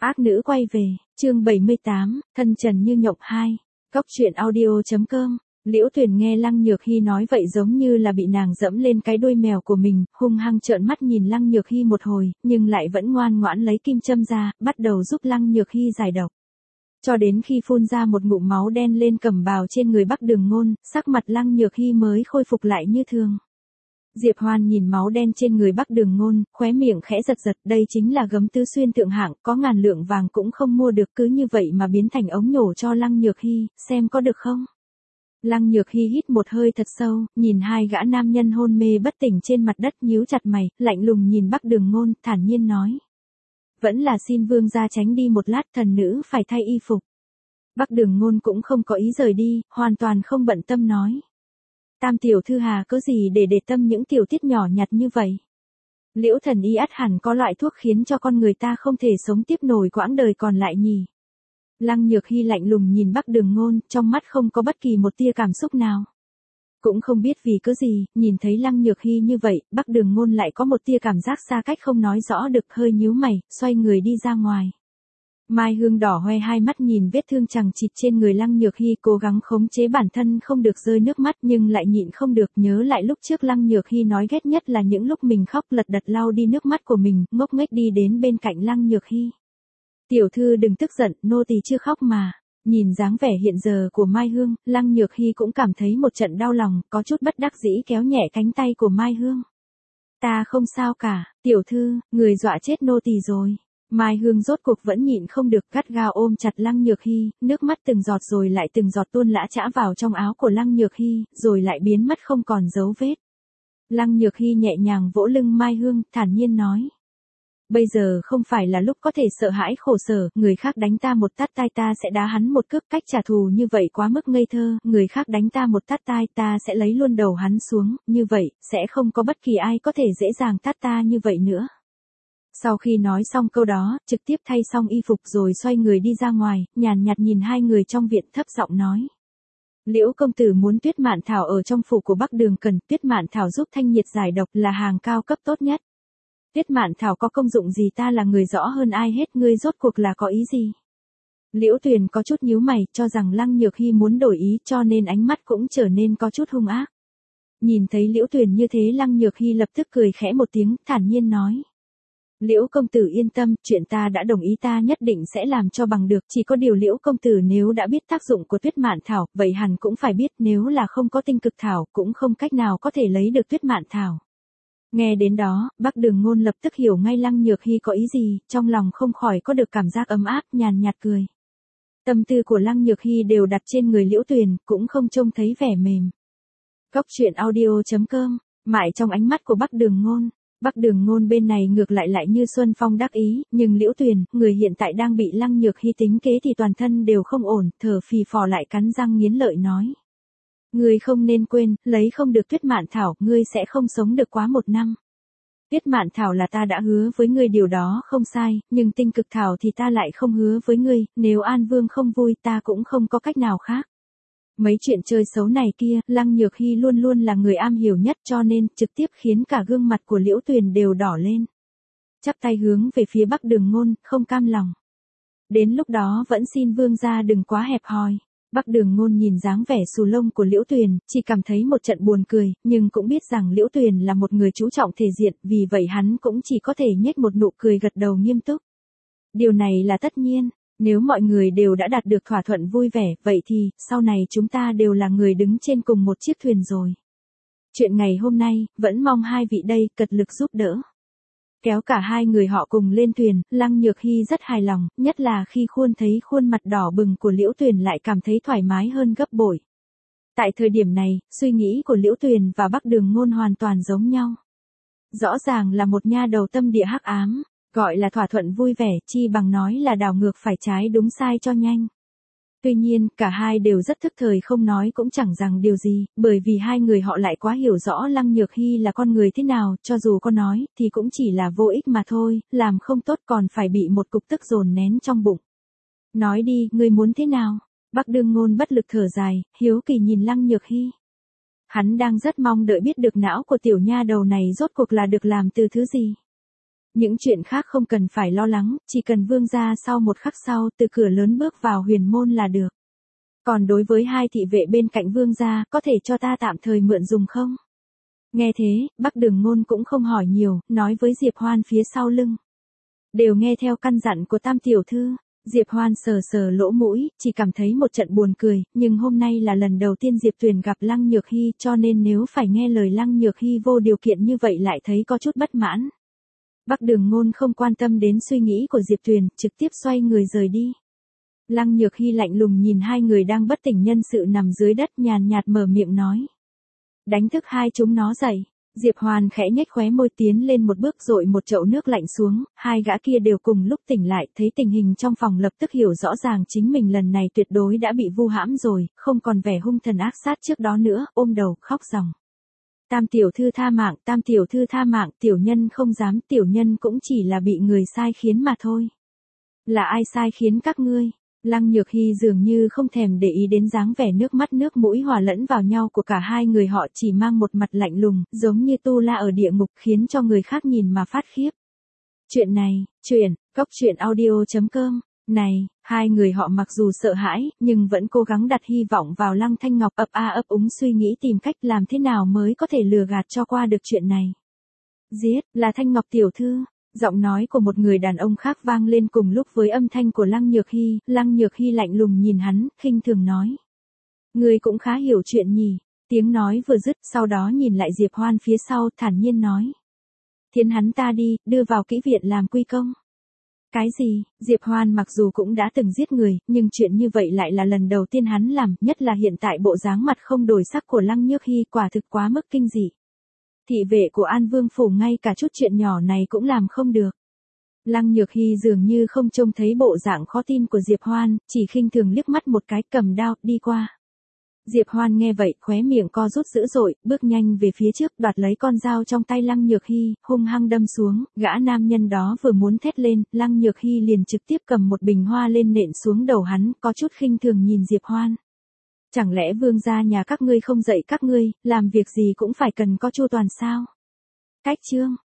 Ác nữ quay về, chương 78, thân trần như nhộng 2. Cốc truyện audio.com. Liễu Tuyền nghe Lăng Nhược Hy nói vậy giống như là bị nàng dẫm lên cái đuôi mèo của mình, hung hăng trợn mắt nhìn Lăng Nhược Hy một hồi, nhưng lại vẫn ngoan ngoãn lấy kim châm ra, bắt đầu giúp Lăng Nhược Hy giải độc. Cho đến khi phun ra một ngụm máu đen lên cẩm bào trên người Bắc Đường Ngôn, sắc mặt Lăng Nhược Hy mới khôi phục lại như thường. Diệp Hoan nhìn máu đen trên người Bắc Đường Ngôn, khóe miệng khẽ giật giật, đây chính là gấm tứ xuyên thượng hạng, có ngàn lượng vàng cũng không mua được, cứ như vậy mà biến thành ống nhổ cho Lăng Nhược Hy, xem có được không? Lăng Nhược Hy hít một hơi thật sâu, nhìn hai gã nam nhân hôn mê bất tỉnh trên mặt đất, nhíu chặt mày, lạnh lùng nhìn Bắc Đường Ngôn, thản nhiên nói: "Vẫn là xin vương gia tránh đi một lát, thần nữ phải thay y phục." Bắc Đường Ngôn cũng không có ý rời đi, hoàn toàn không bận tâm nói: "Tam tiểu thư hà có gì để tâm những tiểu tiết nhỏ nhặt như vậy? Liễu thần y ắt hẳn có loại thuốc khiến cho con người ta không thể sống tiếp nổi quãng đời còn lại nhỉ?" Lăng Nhược Hy lạnh lùng nhìn Bắc Đường Ngôn, trong mắt không có bất kỳ một tia cảm xúc nào. Cũng không biết vì cớ gì, nhìn thấy Lăng Nhược Hy như vậy, Bắc Đường Ngôn lại có một tia cảm giác xa cách không nói rõ được, hơi nhíu mày, xoay người đi ra ngoài. Mai Hương đỏ hoe hai mắt nhìn vết thương chằng chịt trên người Lăng Nhược Hy, cố gắng khống chế bản thân không được rơi nước mắt, nhưng lại nhịn không được, nhớ lại lúc trước Lăng Nhược Hy nói ghét nhất là những lúc mình khóc, lật đật lau đi nước mắt của mình, ngốc nghếch đi đến bên cạnh Lăng Nhược Hy. "Tiểu thư đừng tức giận, nô tỳ chưa khóc mà." Nhìn dáng vẻ hiện giờ của Mai Hương, Lăng Nhược Hy cũng cảm thấy một trận đau lòng, có chút bất đắc dĩ kéo nhẹ cánh tay của Mai Hương. "Ta không sao cả, tiểu thư, người dọa chết nô tỳ rồi." Mai Hương rốt cuộc vẫn nhịn không được, gắt gao ôm chặt Lăng Nhược Hy, nước mắt từng giọt rồi lại từng giọt tuôn lã chã vào trong áo của Lăng Nhược Hy, rồi lại biến mất không còn dấu vết. Lăng Nhược Hy nhẹ nhàng vỗ lưng Mai Hương, thản nhiên nói: "Bây giờ không phải là lúc có thể sợ hãi khổ sở, người khác đánh ta một tát tai ta sẽ đá hắn một cước, cách trả thù như vậy quá mức ngây thơ, người khác đánh ta một tát tai ta sẽ lấy luôn đầu hắn xuống, như vậy, sẽ không có bất kỳ ai có thể dễ dàng tát ta như vậy nữa." Sau khi nói xong câu đó, trực tiếp thay xong y phục rồi xoay người đi ra ngoài, nhàn nhạt nhìn hai người trong viện, thấp giọng nói: "Liễu công tử muốn Tuyết Mạn Thảo ở trong phủ của Bắc Đường cần, Tuyết Mạn Thảo giúp thanh nhiệt giải độc, là hàng cao cấp tốt nhất. Tuyết Mạn Thảo có công dụng gì ta là người rõ hơn ai hết, ngươi rốt cuộc là có ý gì?" Liễu Tuyền có chút nhíu mày, cho rằng Lăng Nhược Hy muốn đổi ý, cho nên ánh mắt cũng trở nên có chút hung ác. Nhìn thấy Liễu Tuyền như thế, Lăng Nhược Hy lập tức cười khẽ một tiếng, thản nhiên nói: "Liễu công tử yên tâm, chuyện ta đã đồng ý, ta nhất định sẽ làm cho bằng được, chỉ có điều Liễu công tử nếu đã biết tác dụng của Tuyết Mạn Thảo, vậy hẳn cũng phải biết nếu là không có tinh cực thảo, cũng không cách nào có thể lấy được Tuyết Mạn Thảo." Nghe đến đó, Bắc Đường Ngôn lập tức hiểu ngay Lăng Nhược Hy có ý gì, trong lòng không khỏi có được cảm giác ấm áp, nhàn nhạt cười. Tâm tư của Lăng Nhược Hy đều đặt trên người Liễu Tuyền, cũng không trông thấy vẻ mềm. Cốc truyện audio.com. Mãi trong ánh mắt của Bắc Đường Ngôn. Bắc Đường Ngôn bên này ngược lại như Xuân Phong đắc ý, nhưng Liễu Tuyền, người hiện tại đang bị Lăng Nhược Hy tính kế thì toàn thân đều không ổn, thở phì phò lại cắn răng nghiến lợi nói: "Ngươi không nên quên, lấy không được Tuyết Mạn Thảo, ngươi sẽ không sống được quá 1 năm. Tuyết Mạn Thảo là ta đã hứa với ngươi, điều đó không sai, nhưng tinh cực thảo thì ta lại không hứa với ngươi, nếu An Vương không vui ta cũng không có cách nào khác." Mấy chuyện chơi xấu này kia, Lăng Nhược Hy luôn luôn là người am hiểu nhất, cho nên trực tiếp khiến cả gương mặt của Liễu Tuyền đều đỏ lên. Chắp tay hướng về phía Bắc Đường Ngôn, không cam lòng: "Đến lúc đó vẫn xin vương gia đừng quá hẹp hòi." Bắc Đường Ngôn nhìn dáng vẻ xù lông của Liễu Tuyền, chỉ cảm thấy một trận buồn cười, nhưng cũng biết rằng Liễu Tuyền là một người chú trọng thể diện, vì vậy hắn cũng chỉ có thể nhếch một nụ cười gật đầu nghiêm túc. Điều này là tất nhiên, nếu mọi người đều đã đạt được thỏa thuận vui vẻ, vậy thì, sau này chúng ta đều là người đứng trên cùng một chiếc thuyền rồi. Chuyện ngày hôm nay, vẫn mong hai vị đây cật lực giúp đỡ. Kéo cả hai người họ cùng lên thuyền, Lăng Nhược Hy rất hài lòng, nhất là khi thấy khuôn mặt đỏ bừng của Liễu Tuyền lại cảm thấy thoải mái hơn gấp bội. Tại thời điểm này, suy nghĩ của Liễu Tuyền và Bắc Đường Ngôn hoàn toàn giống nhau. Rõ ràng là một nha đầu tâm địa hắc ám, gọi là thỏa thuận vui vẻ, chi bằng nói là đảo ngược phải trái đúng sai cho nhanh. Tuy nhiên, cả hai đều rất thức thời, không nói cũng chẳng rằng điều gì, bởi vì hai người họ lại quá hiểu rõ Lăng Nhược Hy là con người thế nào, cho dù có nói, thì cũng chỉ là vô ích mà thôi, làm không tốt còn phải bị một cục tức dồn nén trong bụng. "Nói đi, ngươi muốn thế nào?" Bắc Đường Ngôn bất lực thở dài, hiếu kỳ nhìn Lăng Nhược Hy. Hắn đang rất mong đợi biết được não của tiểu nha đầu này rốt cuộc là được làm từ thứ gì. Những chuyện khác không cần phải lo lắng, chỉ cần vương gia sau một khắc sau từ cửa lớn bước vào huyền môn là được. Còn đối với hai thị vệ bên cạnh vương gia, có thể cho ta tạm thời mượn dùng không? Nghe thế, Bắc Đường Ngôn cũng không hỏi nhiều, nói với Diệp Hoan phía sau lưng. Đều nghe theo căn dặn của Tam tiểu thư. Diệp Hoan sờ sờ lỗ mũi, chỉ cảm thấy một trận buồn cười, nhưng hôm nay là lần đầu tiên Diệp Tuyền gặp Lăng Nhược Hy, cho nên nếu phải nghe lời Lăng Nhược Hy vô điều kiện như vậy lại thấy có chút bất mãn. Bắc Đường Ngôn không quan tâm đến suy nghĩ của Diệp Tuyền, trực tiếp xoay người rời đi. Lăng Nhược Hy lạnh lùng nhìn hai người đang bất tỉnh nhân sự nằm dưới đất, nhàn nhạt mở miệng nói. Đánh thức hai chúng nó dậy. Diệp Hoan khẽ nhếch khóe môi tiến lên một bước dội một chậu nước lạnh xuống, hai gã kia đều cùng lúc tỉnh lại, thấy tình hình trong phòng lập tức hiểu rõ ràng chính mình lần này tuyệt đối đã bị vu hãm rồi, không còn vẻ hung thần ác sát trước đó nữa, ôm đầu khóc ròng. Tam tiểu thư tha mạng, Tam tiểu thư tha mạng, tiểu nhân không dám, tiểu nhân cũng chỉ là bị người sai khiến mà thôi. Là ai sai khiến các ngươi? Lăng Nhược Hy dường như không thèm để ý đến dáng vẻ nước mắt nước mũi hòa lẫn vào nhau của cả hai người, họ chỉ mang một mặt lạnh lùng, giống như Tu La ở địa ngục, khiến cho người khác nhìn mà phát khiếp. Chuyện này, cốc truyện audio.com, này, hai người họ mặc dù sợ hãi, nhưng vẫn cố gắng đặt hy vọng vào Lăng Thanh Ngọc, ấp a ấp úng suy nghĩ tìm cách làm thế nào mới có thể lừa gạt cho qua được chuyện này. Giết, là Thanh Ngọc tiểu thư. Giọng nói của một người đàn ông khác vang lên cùng lúc với âm thanh của Lăng Nhược Hy. Lăng Nhược Hy lạnh lùng nhìn hắn, khinh thường nói. Người cũng khá hiểu chuyện nhỉ. Tiếng nói vừa dứt, sau đó nhìn lại Diệp Hoan phía sau, thản nhiên nói. Thiến hắn ta đi, đưa vào kỹ viện làm quy công. Cái gì? Diệp Hoan mặc dù cũng đã từng giết người, nhưng chuyện như vậy lại là lần đầu tiên hắn làm, nhất là hiện tại bộ dáng mặt không đổi sắc của Lăng Nhược Hy quả thực quá mức kinh dị. Thị vệ của An Vương phủ ngay cả chút chuyện nhỏ này cũng làm không được. Lăng Nhược Hy dường như không trông thấy bộ dạng khó tin của Diệp Hoan, chỉ khinh thường liếc mắt một cái, cầm đao, đi qua. Diệp Hoan nghe vậy, khóe miệng co rút dữ dội, bước nhanh về phía trước, đoạt lấy con dao trong tay Lăng Nhược Hy, hung hăng đâm xuống, gã nam nhân đó vừa muốn thét lên, Lăng Nhược Hy liền trực tiếp cầm một bình hoa lên nện xuống đầu hắn, có chút khinh thường nhìn Diệp Hoan. Chẳng lẽ vương gia nhà các ngươi không dạy các ngươi, làm việc gì cũng phải cần có chu toàn sao? Cách chương